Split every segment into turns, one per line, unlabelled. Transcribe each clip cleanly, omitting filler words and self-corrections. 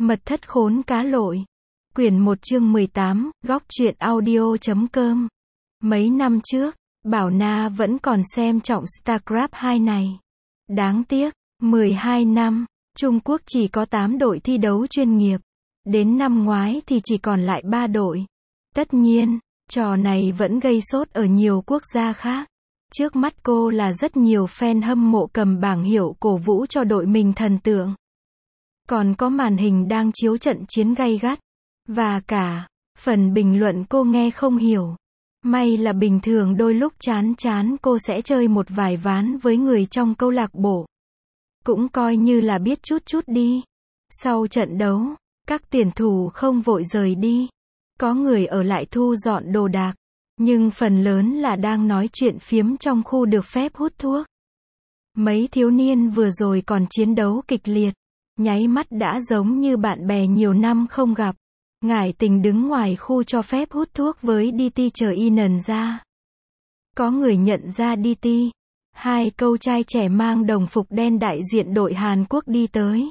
Mật thất khốn cá lội. Quyển 1 chương 18, góc truyện audio.com. Mấy năm trước, Bảo Na vẫn còn xem trọng StarCraft 2 này. Đáng tiếc, 12 năm, Trung Quốc chỉ có 8 đội thi đấu chuyên nghiệp. Đến năm ngoái thì chỉ còn lại 3 đội. Tất nhiên, trò này vẫn gây sốt ở nhiều quốc gia khác. Trước mắt cô là rất nhiều fan hâm mộ cầm bảng hiệu cổ vũ cho đội mình thần tượng. Còn có màn hình đang chiếu trận chiến gay gắt. Và cả, phần bình luận cô nghe không hiểu. May là bình thường đôi lúc chán chán cô sẽ chơi một vài ván với người trong câu lạc bộ. Cũng coi như là biết chút chút đi. Sau trận đấu, các tuyển thủ không vội rời đi. Có người ở lại thu dọn đồ đạc. Nhưng phần lớn là đang nói chuyện phiếm trong khu được phép hút thuốc. Mấy thiếu niên vừa rồi còn chiến đấu kịch liệt. Nháy mắt đã giống như bạn bè nhiều năm không gặp. Ngải Tình đứng ngoài khu cho phép hút thuốc với DT chờ Inan ra. Có người nhận ra DT. Hai câu trai trẻ mang đồng phục đen đại diện đội Hàn Quốc đi tới.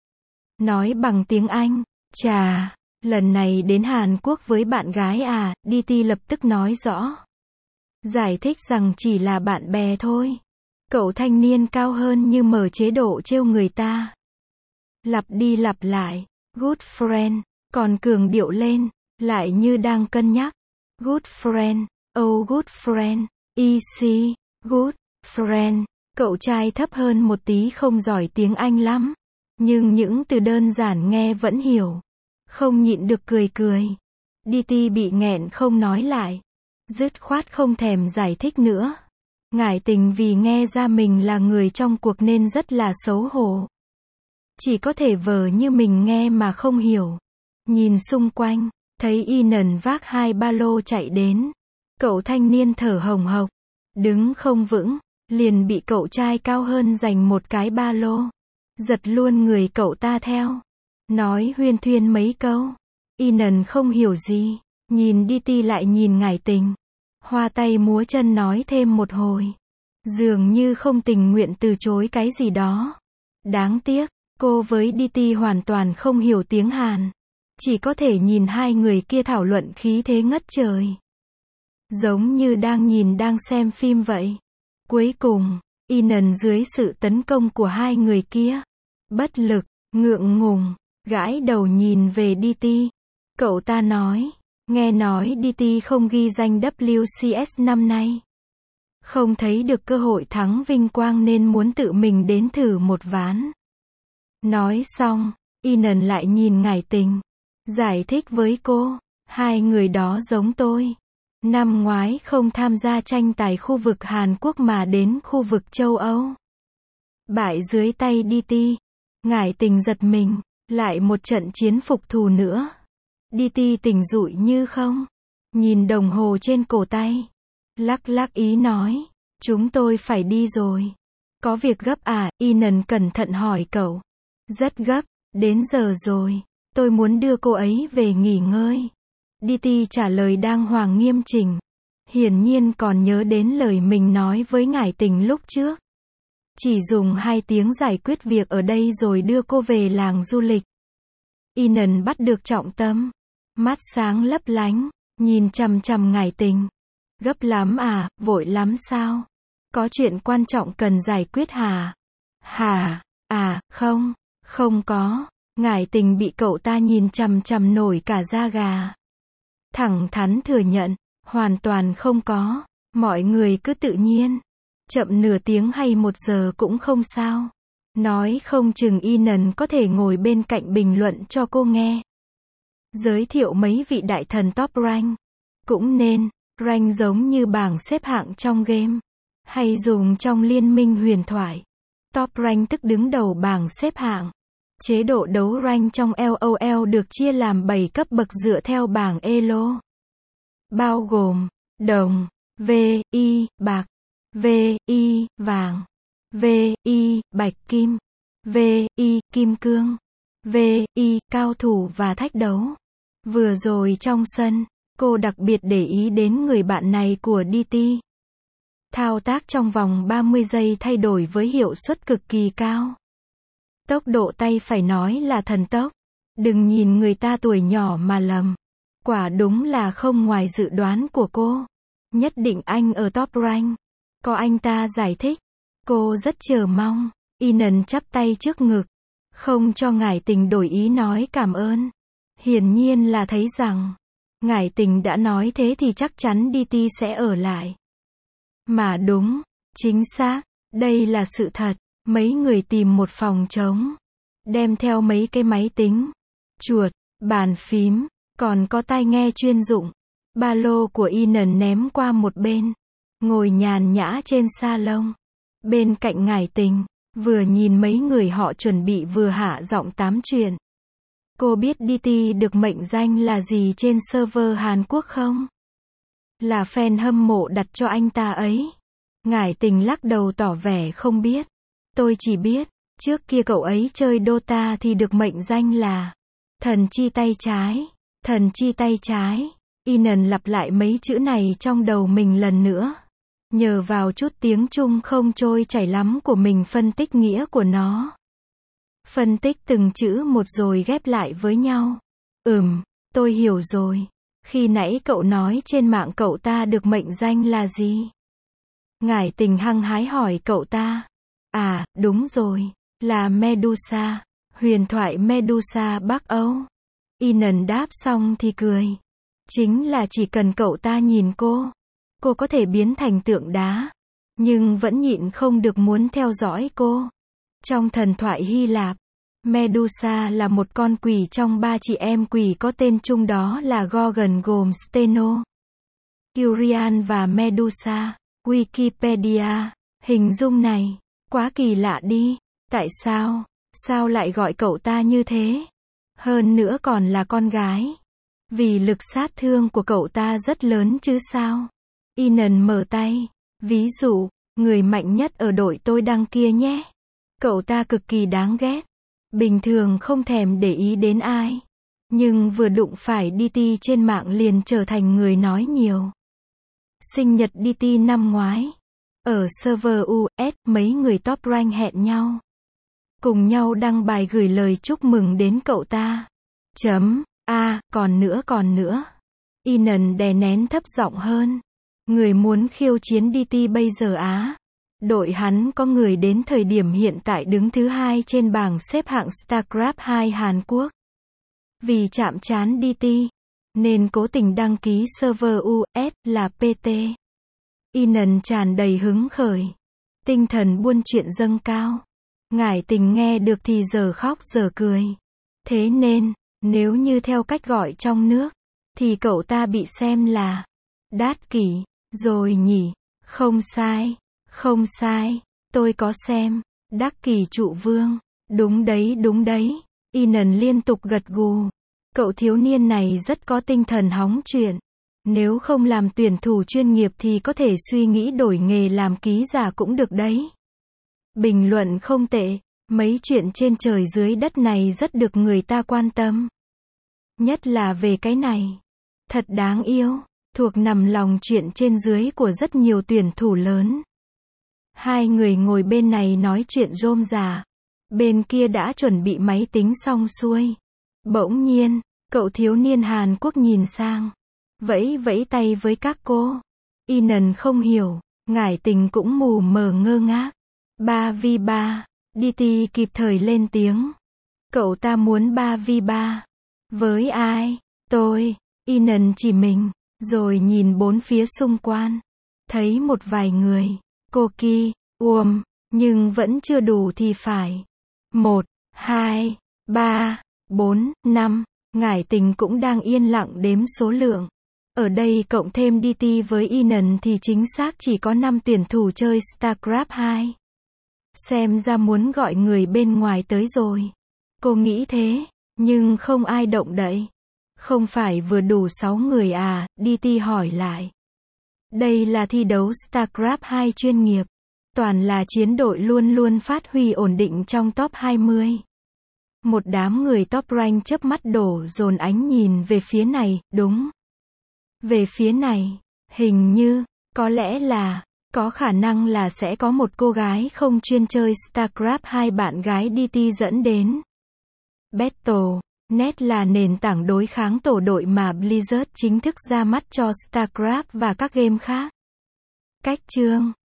Nói bằng tiếng Anh, chà, lần này đến Hàn Quốc với bạn gái à, DT lập tức nói rõ. Giải thích rằng chỉ là bạn bè thôi. Cậu thanh niên cao hơn như mở chế độ trêu người ta. Lặp đi lặp lại, good friend, còn cường điệu lên, lại như đang cân nhắc. Good friend, oh good friend, easy, good friend. Cậu trai thấp hơn một tí không giỏi tiếng Anh lắm. Nhưng những từ đơn giản nghe vẫn hiểu. Không nhịn được cười cười. DT bị nghẹn không nói lại. Dứt khoát không thèm giải thích nữa. Ngải Tình vì nghe ra mình là người trong cuộc nên rất là xấu hổ. Chỉ có thể vờ như mình nghe mà không hiểu. Nhìn xung quanh, thấy Inan vác 2 ba lô chạy đến. Cậu thanh niên thở hồng hộc, đứng không vững, liền bị cậu trai cao hơn giành một cái ba lô. Giật luôn người cậu ta theo. Nói huyên thuyên mấy câu. Inan không hiểu gì, nhìn DT lại nhìn Ngải Tình. Hoa tay múa chân nói thêm một hồi. Dường như không tình nguyện từ chối cái gì đó. Đáng tiếc, cô với DT hoàn toàn không hiểu tiếng Hàn. Chỉ có thể nhìn hai người kia thảo luận khí thế ngất trời. Giống như đang xem phim vậy. Cuối cùng, Inan dưới sự tấn công của hai người kia. Bất lực, ngượng ngùng, gãi đầu nhìn về DT. Cậu ta nói, nghe nói DT không ghi danh WCS năm nay. Không thấy được cơ hội thắng vinh quang nên muốn tự mình đến thử một ván. Nói xong, Inan lại nhìn Ngải Tình. Giải thích với cô, hai người đó giống tôi. Năm ngoái không tham gia tranh tài khu vực Hàn Quốc mà đến khu vực châu Âu. Bại dưới tay DT. Ngải Tình giật mình, lại một trận chiến phục thù nữa. DT tỉnh rụi như không. Nhìn đồng hồ trên cổ tay. Lắc lắc ý nói, chúng tôi phải đi rồi. Có việc gấp à? Inan cẩn thận hỏi cậu. Rất gấp, đến giờ rồi. Tôi muốn đưa cô ấy về nghỉ ngơi. DT trả lời đàng hoàng nghiêm chỉnh. Hiển nhiên còn nhớ đến lời mình nói với Ngải Tình lúc trước. Chỉ dùng 2 tiếng giải quyết việc ở đây rồi đưa cô về làng du lịch. Inan bắt được trọng tâm. Mắt sáng lấp lánh, nhìn chằm chằm Ngải Tình. Gấp lắm à, vội lắm sao? Có chuyện quan trọng cần giải quyết hả? Hả? À, không có. Ngải Tình bị cậu ta nhìn chằm chằm nổi cả da gà. Thẳng thắn thừa nhận, hoàn toàn không có. Mọi người cứ tự nhiên. Chậm nửa tiếng hay 1 giờ cũng không sao. Nói không chừng Inan có thể ngồi bên cạnh bình luận cho cô nghe. Giới thiệu mấy vị đại thần top rank. Cũng nên, rank giống như bảng xếp hạng trong game. Hay dùng trong liên minh huyền thoại. Top rank tức đứng đầu bảng xếp hạng. Chế độ đấu rank trong LOL được chia làm 7 cấp bậc dựa theo bảng Elo. Bao gồm, đồng, VI, bạc, VI, vàng, VI, bạch kim, VI, kim cương, VI, cao thủ và thách đấu. Vừa rồi trong sân, cô đặc biệt để ý đến người bạn này của DT. Thao tác trong vòng 30 giây thay đổi với hiệu suất cực kỳ cao. Tốc độ tay phải nói là thần tốc. Đừng nhìn người ta tuổi nhỏ mà lầm. Quả đúng là không ngoài dự đoán của cô. Nhất định anh ở top rank. Có anh ta giải thích. Cô rất chờ mong. Inan chắp tay trước ngực. Không cho Ngải Tình đổi ý nói cảm ơn. Hiển nhiên là thấy rằng, Ngải Tình đã nói thế thì chắc chắn DT sẽ ở lại. Mà đúng, chính xác, đây là sự thật. Mấy người tìm một phòng trống. Đem theo mấy cái máy tính, chuột, bàn phím, còn có tai nghe chuyên dụng. Ba lô của Inan ném qua một bên. Ngồi nhàn nhã trên salon. Bên cạnh Ngải Tình, vừa nhìn mấy người họ chuẩn bị vừa hạ giọng tám chuyện. Cô biết DT được mệnh danh là gì trên server Hàn Quốc không? Là fan hâm mộ đặt cho anh ta ấy. Ngải Tình lắc đầu tỏ vẻ không biết. Tôi chỉ biết, trước kia cậu ấy chơi Dota thì được mệnh danh là thần chi tay trái. Thần chi tay trái. Inan lặp lại mấy chữ này trong đầu mình lần nữa. Nhờ vào chút tiếng Trung không trôi chảy lắm của mình phân tích nghĩa của nó. Phân tích từng chữ một rồi ghép lại với nhau. Tôi hiểu rồi. Khi nãy cậu nói trên mạng cậu ta được mệnh danh là gì? Ngải Tình hăng hái hỏi cậu ta. À, đúng rồi. Là Medusa. Huyền thoại Medusa Bắc Âu. Inan đáp xong thì cười. Chính là chỉ cần cậu ta nhìn cô có thể biến thành tượng đá. Nhưng vẫn nhịn không được muốn theo dõi cô. Trong thần thoại Hy Lạp, Medusa là một con quỷ trong ba chị em quỷ có tên chung đó là Gorgon gồm Steno, Kyrian và Medusa. Wikipedia. Hình dung này, quá kỳ lạ đi. Tại sao? Sao lại gọi cậu ta như thế? Hơn nữa còn là con gái. Vì lực sát thương của cậu ta rất lớn chứ sao? Inan mở tay. Ví dụ, người mạnh nhất ở đội tôi đăng kia nhé. Cậu ta cực kỳ đáng ghét. Bình thường không thèm để ý đến ai. Nhưng vừa đụng phải DT trên mạng liền trở thành người nói nhiều. Sinh nhật DT năm ngoái. Ở server US, mấy người top rank hẹn nhau. Cùng nhau đăng bài gửi lời chúc mừng đến cậu ta. Còn nữa. Inan đè nén thấp giọng hơn. Người muốn khiêu chiến DT bây giờ á. Đội hắn có người đến thời điểm hiện tại đứng thứ 2 trên bảng xếp hạng StarCraft 2 Hàn Quốc. Vì chạm trán DT, nên cố tình đăng ký server US là PT. Inan tràn đầy hứng khởi. Tinh thần buôn chuyện dâng cao. Ngải Tình nghe được thì giờ khóc giờ cười. Thế nên, nếu như theo cách gọi trong nước, thì cậu ta bị xem là đát kỷ, rồi nhỉ? Không sai, tôi có xem. Đắc kỷ trụ vương. Đúng đấy. Inan liên tục gật gù. Cậu thiếu niên này rất có tinh thần hóng chuyện. Nếu không làm tuyển thủ chuyên nghiệp thì có thể suy nghĩ đổi nghề làm ký giả cũng được đấy. Bình luận không tệ. Mấy chuyện trên trời dưới đất này rất được người ta quan tâm. Nhất là về cái này. Thật đáng yêu. Thuộc nằm lòng chuyện trên dưới của rất nhiều tuyển thủ lớn. Hai người ngồi bên này nói chuyện rôm rả. Bên kia đã chuẩn bị máy tính xong xuôi. Bỗng nhiên, cậu thiếu niên Hàn Quốc nhìn sang. Vẫy tay với các cô. Inan không hiểu. Ngải Tình cũng mù mờ ngơ ngác. 3v3. DT kịp thời lên tiếng. Cậu ta muốn 3v3. Với ai? Tôi. Inan chỉ mình. Rồi nhìn bốn phía xung quanh. Thấy một vài người. Cô Ki, nhưng vẫn chưa đủ thì phải. 1, 2, 3, 4, 5. Ngải Tình cũng đang yên lặng đếm số lượng. Ở đây cộng thêm DT với Inan thì chính xác chỉ có 5 tuyển thủ chơi StarCraft 2. Xem ra muốn gọi người bên ngoài tới rồi. Cô nghĩ thế, nhưng không ai động đậy. Không phải vừa đủ 6 người à? DT hỏi lại. Đây là thi đấu StarCraft 2 chuyên nghiệp. Toàn là chiến đội luôn luôn phát huy ổn định trong top 20. Một đám người top rank chớp mắt đổ dồn ánh nhìn về phía này, đúng. Về phía này, hình như, có lẽ là, có khả năng là sẽ có một cô gái không chuyên chơi StarCraft 2 bạn gái DT dẫn đến. Battle, Net là nền tảng đối kháng tổ đội mà Blizzard chính thức ra mắt cho StarCraft và các game khác. Cách chương